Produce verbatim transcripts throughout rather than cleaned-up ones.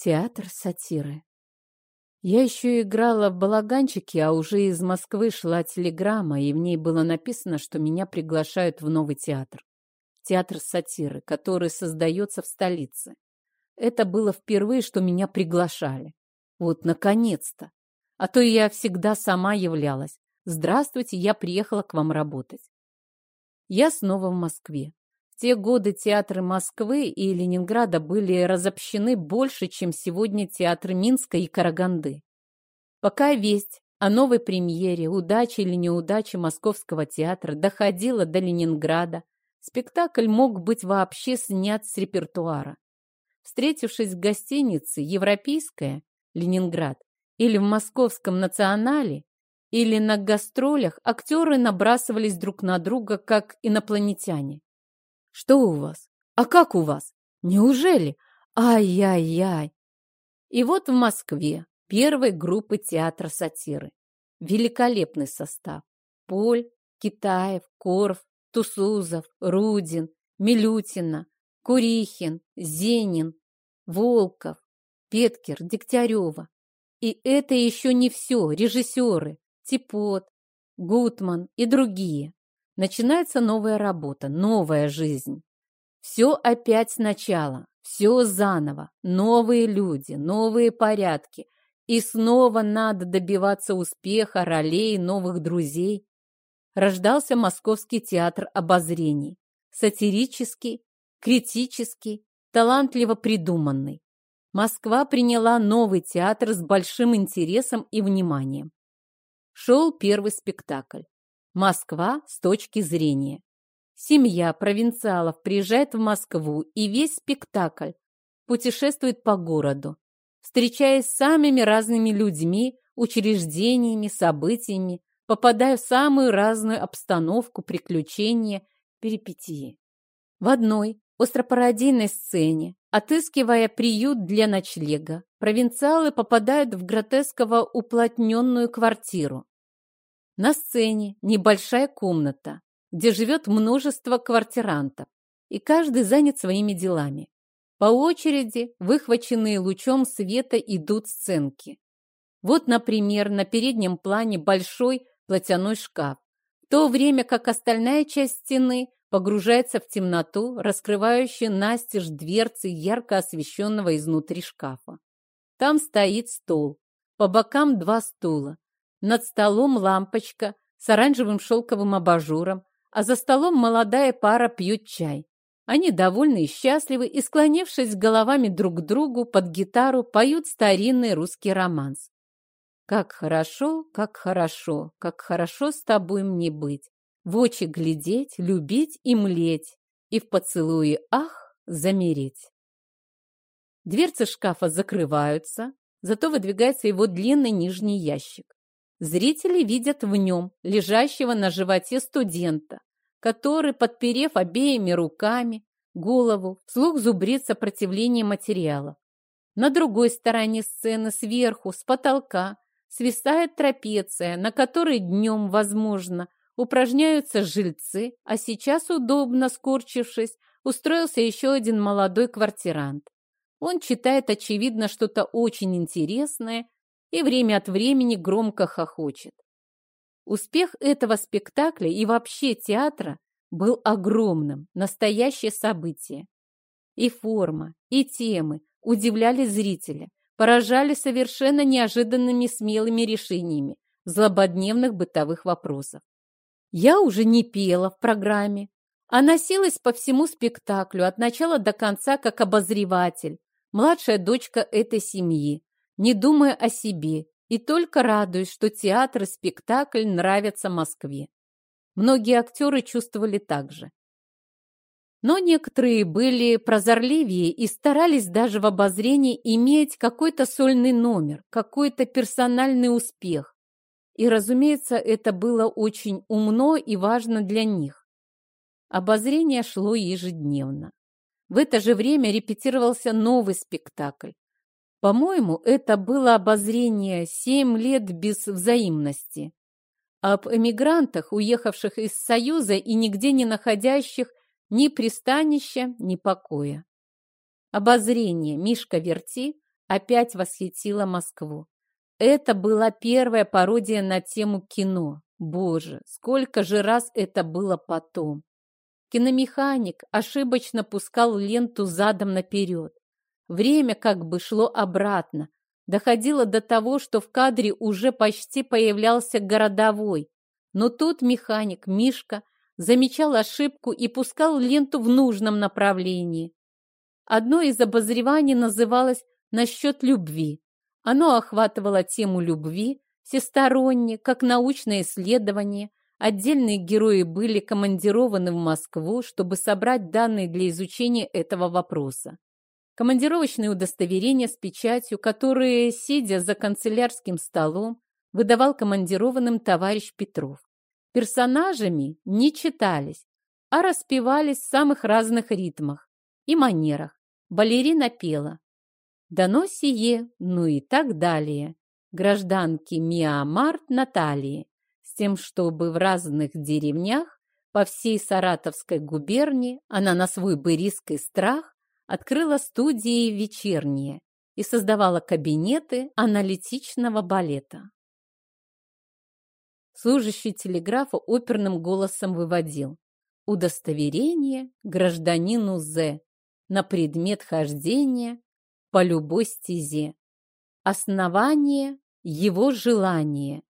Театр сатиры. Я еще играла в балаганчике, а уже из Москвы шла телеграмма, и в ней было написано, что меня приглашают в новый театр. Театр сатиры, который создается в столице. Это было впервые, что меня приглашали. Вот, наконец-то. А то я всегда сама являлась. Здравствуйте, я приехала к вам работать. Я снова в Москве. В те годы театры Москвы и Ленинграда были разобщены больше, чем сегодня театры Минска и Караганды. Пока весть о новой премьере, удаче или неудаче Московского театра доходила до Ленинграда, спектакль мог быть вообще снят с репертуара. Встретившись в гостинице «Европейская» Ленинград или в Московском национале, или на гастролях, актеры набрасывались друг на друга, как инопланетяне. Что у вас? А как у вас? Неужели? Ай-яй-яй! И вот в Москве первой группы театра сатиры. Великолепный состав. Поль, Китаев, Корф, Тусузов, Рудин, Милютина, Курихин, Зенин, Волков, Петкер, Дегтярева. И это еще не все. Режиссеры Типот, Гутман и другие. Начинается новая работа, новая жизнь. Все опять сначала, все заново, новые люди, новые порядки. И снова надо добиваться успеха, ролей, новых друзей. Рождался Московский театр обозрений. Сатирический, критический, талантливо придуманный. Москва приняла новый театр с большим интересом и вниманием. Шел первый спектакль. Москва с точки зрения. Семья провинциалов приезжает в Москву, и весь спектакль путешествует по городу, встречаясь с самыми разными людьми, учреждениями, событиями, попадая в самую разную обстановку, приключения, перипетии. В одной остропародийной сцене, отыскивая приют для ночлега, провинциалы попадают в гротесково уплотненную квартиру. На сцене небольшая комната, где живет множество квартирантов, и каждый занят своими делами. По очереди, выхваченные лучом света, идут сценки. Вот, например, на переднем плане большой платяной шкаф, в то время как остальная часть стены погружается в темноту, раскрывающую настежь дверцы ярко освещенного изнутри шкафа. Там стоит стол, по бокам два стула. Над столом лампочка с оранжевым шелковым абажуром, а за столом молодая пара пьют чай. Они довольны и счастливы, и, склонившись головами друг к другу под гитару, поют старинный русский романс. «Как хорошо, как хорошо, как хорошо с тобой мне быть, в очи глядеть, любить и млеть, и в поцелуе, ах, замереть». Дверцы шкафа закрываются, зато выдвигается его длинный нижний ящик. Зрители видят в нем лежащего на животе студента, который, подперев обеими руками голову, вслух зубрит сопротивление материалов. На другой стороне сцены сверху, с потолка, свисает трапеция, на которой днем, возможно, упражняются жильцы, а сейчас, удобно скорчившись, устроился еще один молодой квартирант. Он читает, очевидно, что-то очень интересное и время от времени громко хохочет. Успех этого спектакля и вообще театра был огромным, настоящее событие. И форма, и темы удивляли зрителя, поражали совершенно неожиданными смелыми решениями злободневных бытовых вопросов. Я уже не пела в программе, а носилась по всему спектаклю от начала до конца как обозреватель, младшая дочка этой семьи, не думая о себе и только радуясь, что театр и спектакль нравятся Москве. Многие актеры чувствовали так же. Но некоторые были прозорливее и старались даже в обозрении иметь какой-то сольный номер, какой-то персональный успех. И, разумеется, это было очень умно и важно для них. Обозрение шло ежедневно. В это же время репетировался новый спектакль. По-моему, это было обозрение «Семь лет без взаимности». Об эмигрантах, уехавших из Союза и нигде не находящих ни пристанища, ни покоя. Обозрение «Мишка Верти» опять восхитила Москву. Это была первая пародия на тему кино. Боже, сколько же раз это было потом. Киномеханик ошибочно пускал ленту задом наперед. Время как бы шло обратно. Доходило до того, что в кадре уже почти появлялся городовой. Но тут механик Мишка замечал ошибку и пускал ленту в нужном направлении. Одно из обозреваний называлось «Насчет любви». Оно охватывало тему любви всесторонне, как научное исследование. Отдельные герои были командированы в Москву, чтобы собрать данные для изучения этого вопроса. Командировочные удостоверения с печатью, которые, сидя за канцелярским столом, выдавал командированным товарищ Петров. Персонажами не читались, а распевались в самых разных ритмах и манерах. Балерина пела «Дано сие», ну и так далее. Гражданки Миамарт Натальи, с тем, чтобы в разных деревнях по всей Саратовской губернии она на свой быриский страх открыла студии вечерние и создавала кабинеты аналитичного балета. Служащий телеграфа оперным голосом выводил: удостоверение гражданину З на предмет хождения по любой стезе. Основание его желания.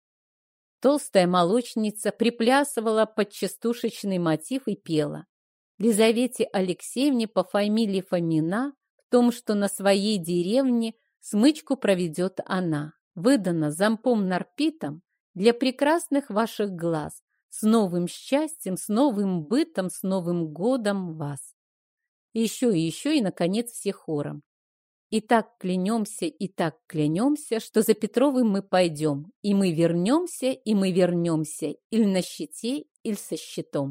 Толстая молочница приплясывала под частушечный мотив и пела. Лизавете Алексеевне по фамилии Фомина в том, что на своей деревне смычку проведет она. Выдано замком Нарпитом для прекрасных ваших глаз. С новым счастьем, с новым бытом, с Новым годом вас. Еще и еще, и, наконец, все хором. И так клянемся, и так клянемся, что за Петровым мы пойдем, и мы вернемся, и мы вернемся, или на щите, или со щитом.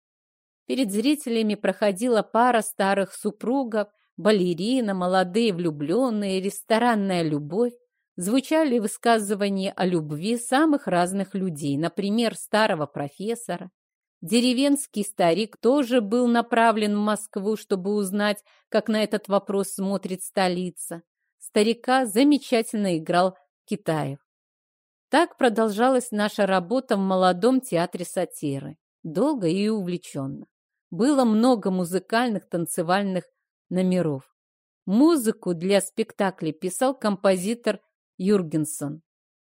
Перед зрителями проходила пара старых супругов, балерина, молодые влюбленные, ресторанная любовь. Звучали высказывания о любви самых разных людей, например, старого профессора. Деревенский старик тоже был направлен в Москву, чтобы узнать, как на этот вопрос смотрит столица. Старика замечательно играл Китаев. Так продолжалась наша работа в молодом театре сатиры. Долго и увлеченно. Было много музыкальных танцевальных номеров. Музыку для спектаклей писал композитор Юргенсон.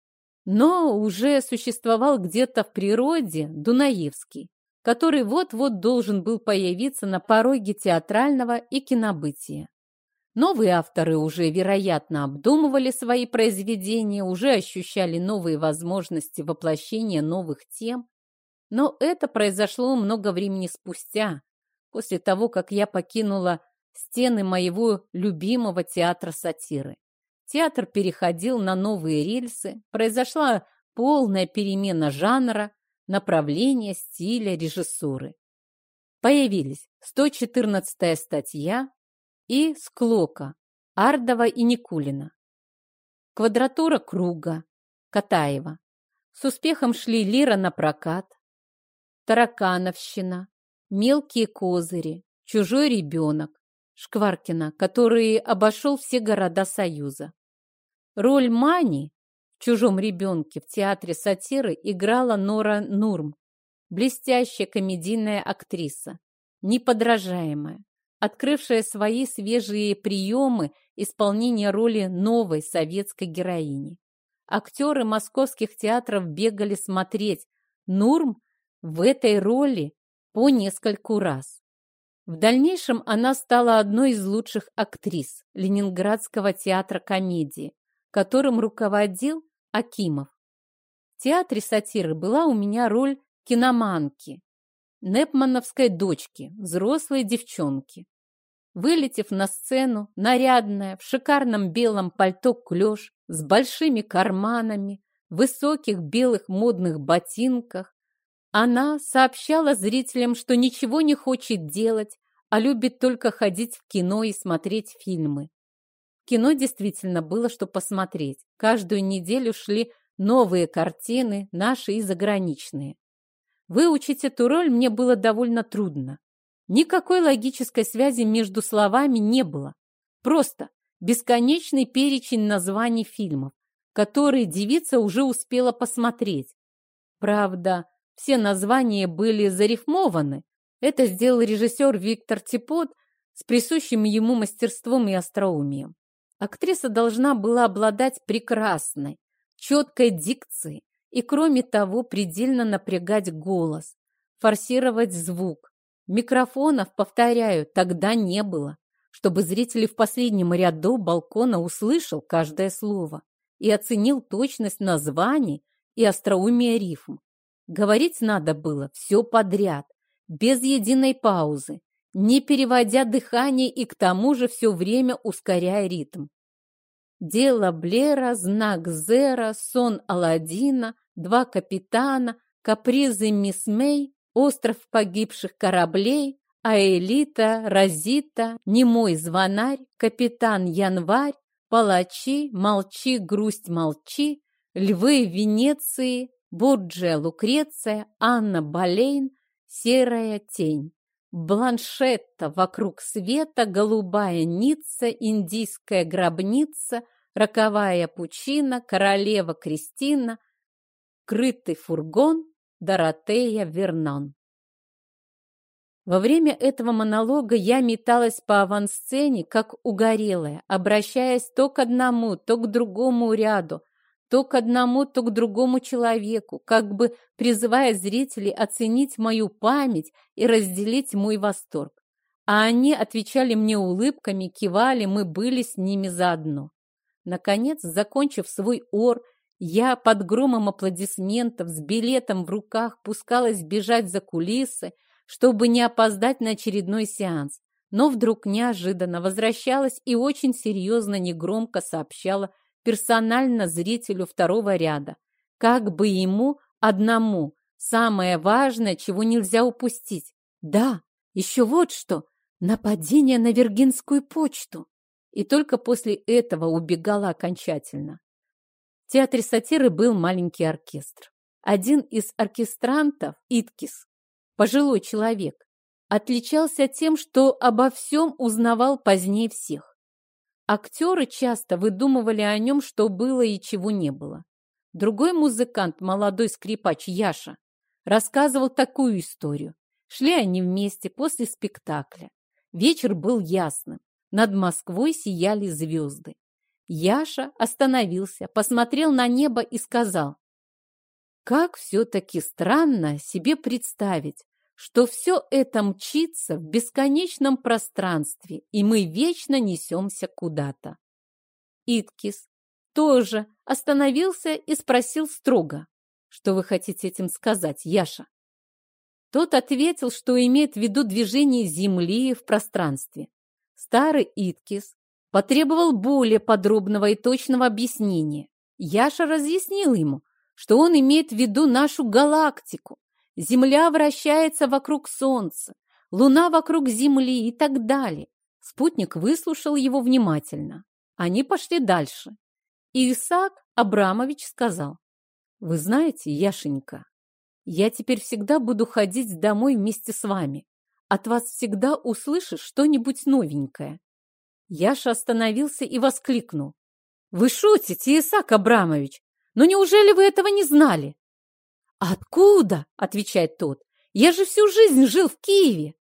Но уже существовал где-то в природе Дунаевский, который вот-вот должен был появиться на пороге театрального и кинобытия. Новые авторы уже, вероятно, обдумывали свои произведения, уже ощущали новые возможности воплощения новых тем. Но это произошло много времени спустя, после того, как я покинула стены моего любимого театра сатиры. Театр переходил на новые рельсы, произошла полная перемена жанра, направления, стиля, режиссуры. Появились сто четырнадцатая статья и Склока, Ардова и Никулина. Квадратура круга, Катаева. С успехом шли Лира на прокат, Таракановщина, Мелкие козыри, Чужой ребенок, Шкваркина, который обошел все города Союза. Роль Мани в «Чужом ребенке» в театре сатиры играла Нора Нурм, блестящая комедийная актриса, неподражаемая, открывшая свои свежие приемы исполнения роли новой советской героини. Актеры московских театров бегали смотреть Нурм в этой роли по нескольку раз. В дальнейшем она стала одной из лучших актрис Ленинградского театра комедии, которым руководил Акимов. В театре сатиры была у меня роль киноманки, непмановской дочки, взрослой девчонки. Вылетев на сцену, нарядная, в шикарном белом пальто клеш, с большими карманами, в высоких белых модных ботинках, она сообщала зрителям, что ничего не хочет делать, а любит только ходить в кино и смотреть фильмы. В кино действительно было что посмотреть. Каждую неделю шли новые картины, наши и заграничные. Выучить эту роль мне было довольно трудно. Никакой логической связи между словами не было. Просто бесконечный перечень названий фильмов, которые девица уже успела посмотреть. Правда, все названия были зарифмованы. Это сделал режиссер Виктор Типот с присущим ему мастерством и остроумием. Актриса должна была обладать прекрасной, четкой дикцией и, кроме того, предельно напрягать голос, форсировать звук. Микрофонов, повторяю, тогда не было, чтобы зритель в последнем ряду балкона услышал каждое слово и оценил точность названий и остроумие рифм. Говорить надо было все подряд, без единой паузы, не переводя дыхание и к тому же все время ускоряя ритм. Дело Блера, знак Зера, сон Аладдина, два капитана, капризы мисс Мэй, остров погибших кораблей, Аэлита, Розита, немой звонарь, капитан Январь, палачи, молчи, грусть, молчи, львы Венеции, Борджиа Лукреция, Анна Болейн, серая тень. Бланшетта вокруг света, голубая Ницца, индийская гробница, роковая пучина, королева Кристина, крытый фургон, Доротея Вернон. Во время этого монолога я металась по авансцене, как угорелая, обращаясь то к одному, то к другому ряду, то к одному, то к другому человеку, как бы призывая зрителей оценить мою память и разделить мой восторг. А они отвечали мне улыбками, кивали, мы были с ними заодно. Наконец, закончив свой ор, я под громом аплодисментов с билетом в руках пускалась бежать за кулисы, чтобы не опоздать на очередной сеанс, но вдруг неожиданно возвращалась и очень серьезно, негромко сообщала персонально зрителю второго ряда, как бы ему одному, самое важное, чего нельзя упустить. Да, еще вот что, нападение на Виргинскую почту. И только после этого убегала окончательно. В театре сатиры был маленький оркестр. Один из оркестрантов, Иткис, пожилой человек, отличался тем, что обо всем узнавал позднее всех. Актеры часто выдумывали о нем, что было и чего не было. Другой музыкант, молодой скрипач Яша, рассказывал такую историю. Шли они вместе после спектакля. Вечер был ясным. Над Москвой сияли звезды. Яша остановился, посмотрел на небо и сказал: «Как все-таки странно себе представить, что все это мчится в бесконечном пространстве, и мы вечно несемся куда-то». Иткис тоже остановился и спросил строго: «Что вы хотите этим сказать, Яша?» Тот ответил, что имеет в виду движение Земли в пространстве. Старый Иткис потребовал более подробного и точного объяснения. Яша разъяснил ему, что он имеет в виду нашу галактику. Земля вращается вокруг Солнца, Луна вокруг Земли и так далее. Спутник выслушал его внимательно. Они пошли дальше. И Исаак Абрамович сказал: «Вы знаете, Яшенька, я теперь всегда буду ходить домой вместе с вами. От вас всегда услышишь что-нибудь новенькое». Яша остановился и воскликнул: «Вы шутите, Исаак Абрамович? Но неужели вы этого не знали?» «Откуда?» – отвечает тот. «Я же всю жизнь жил в Киеве.